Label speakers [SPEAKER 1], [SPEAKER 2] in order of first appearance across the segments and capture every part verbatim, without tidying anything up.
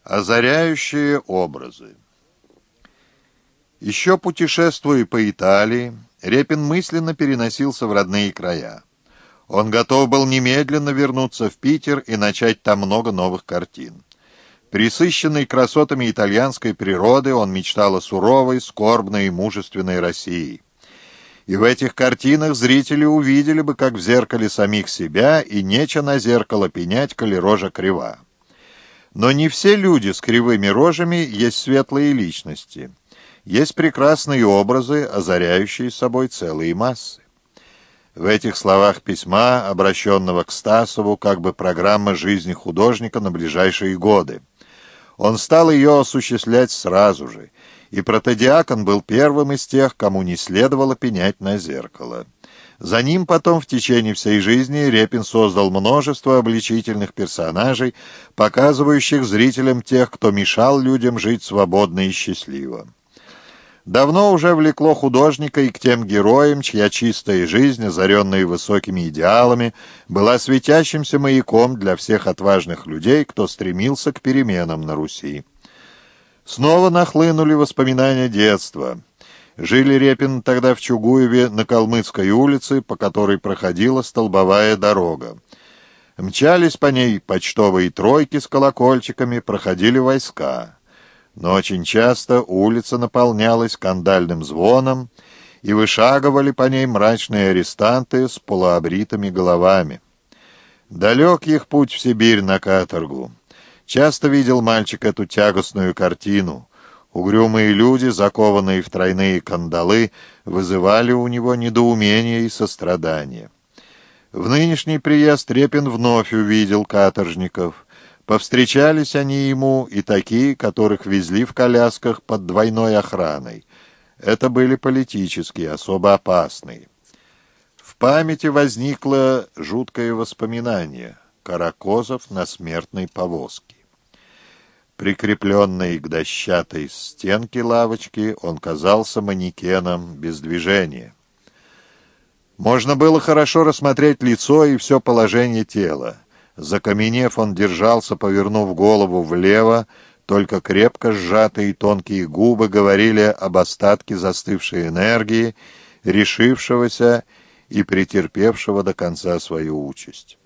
[SPEAKER 1] Озаряющие образы. Еще путешествуя по Италии, Репин мысленно переносился в родные края. Он готов был немедленно вернуться в Питер и начать там много новых картин. Пресыщенный красотами итальянской природы, он мечтал о суровой, скорбной и мужественной России. И в этих картинах зрители увидели бы, как в зеркале самих себя, и нече на зеркало пенять, коли рожа крива. Но не все люди с кривыми рожами есть светлые личности. Есть прекрасные образы, озаряющие собой целые массы. В этих словах письма, обращенного к Стасову, как бы программа жизни художника на ближайшие годы. Он стал ее осуществлять сразу же, и протодиакон был первым из тех, кому не следовало пенять на зеркало. За ним потом в течение всей жизни Репин создал множество обличительных персонажей, показывающих зрителям тех, кто мешал людям жить свободно и счастливо. Давно уже влекло художника и к тем героям, чья чистая жизнь, озаренная высокими идеалами, была светящимся маяком для всех отважных людей, кто стремился к переменам на Руси. Снова нахлынули воспоминания детства. Жили Репин тогда в Чугуеве на Калмыцкой улице, по которой проходила столбовая дорога. Мчались по ней почтовые тройки с колокольчиками, проходили войска. Но очень часто улица наполнялась скандальным звоном, и вышагивали по ней мрачные арестанты с полуобритыми головами. Далек их путь в Сибирь на каторгу. Часто видел мальчик эту тягостную картину. Угрюмые люди, закованные в тройные кандалы, вызывали у него недоумение и сострадание. В нынешний приезд Репин вновь увидел каторжников. Повстречались они ему и такие, которых везли в колясках под двойной охраной. Это были политические, особо опасные. В памяти возникло жуткое воспоминание — Каракозов на смертной повозке. Прикрепленный к дощатой стенке лавочки, он казался манекеном без движения. Можно было хорошо рассмотреть лицо и все положение тела. Закаменев, он держался, повернув голову влево, только крепко сжатые тонкие губы говорили об остатке застывшей энергии, решившегося и претерпевшего до конца свою участь.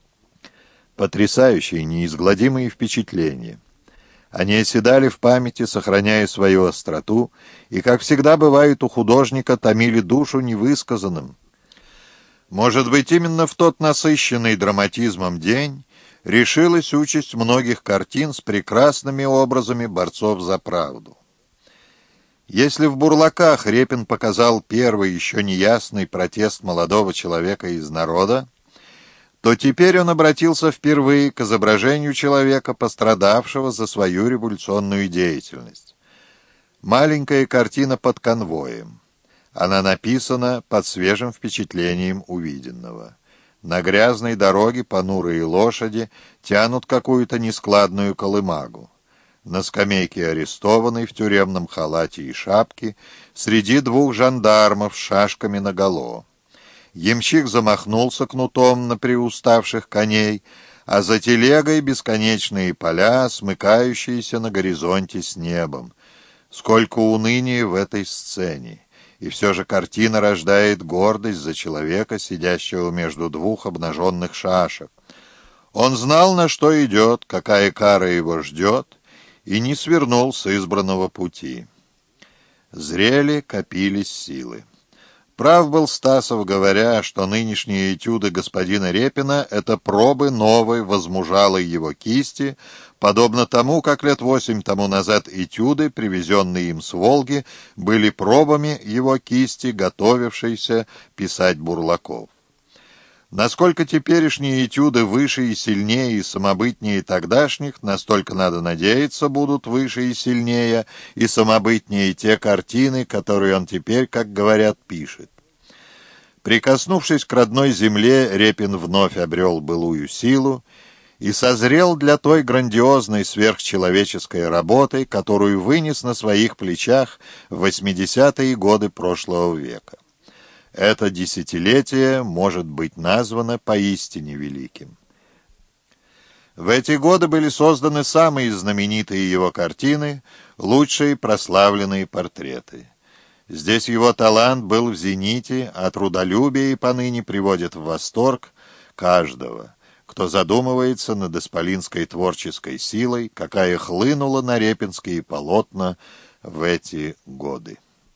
[SPEAKER 1] Потрясающие, неизгладимые впечатления. Они оседали в памяти, сохраняя свою остроту, и, как всегда бывает у художника, томили душу невысказанным. Может быть, именно в тот насыщенный драматизмом день решилась участь многих картин с прекрасными образами борцов за правду. Если в «Бурлаках» Репин показал первый еще неясный протест молодого человека из народа, то теперь он обратился впервые к изображению человека, пострадавшего за свою революционную деятельность. Маленькая картина «Под конвоем». Она написана под свежим впечатлением увиденного. На грязной дороге понурые лошади тянут какую-то нескладную колымагу. На скамейке арестованный в тюремном халате и шапке среди двух жандармов с шашками наголо. Ямщик замахнулся кнутом на приуставших коней, а за телегой бесконечные поля, смыкающиеся на горизонте с небом. Сколько уныния в этой сцене! И все же картина рождает гордость за человека, сидящего между двух обнаженных шашек. Он знал, на что идет, какая кара его ждет, и не свернул с избранного пути. Зрели, копились силы. Прав был Стасов, говоря, что нынешние этюды господина Репина — это пробы новой, возмужалой его кисти, подобно тому, как лет восемь тому назад этюды, привезенные им с Волги, были пробами его кисти, готовившейся писать Бурлаков. Насколько теперешние этюды выше и сильнее и самобытнее тогдашних, настолько, надо надеяться, будут выше и сильнее и самобытнее те картины, которые он теперь, как говорят, пишет. Прикоснувшись к родной земле, Репин вновь обрел былую силу и созрел для той грандиозной сверхчеловеческой работы, которую вынес на своих плечах в восьмидесятые годы прошлого века. Это десятилетие может быть названо поистине великим. В эти годы были созданы самые знаменитые его картины, лучшие прославленные портреты. Здесь его талант был в зените, а трудолюбие поныне приводит в восторг каждого, кто задумывается над исполинской творческой силой, какая хлынула на репинские полотна в эти годы.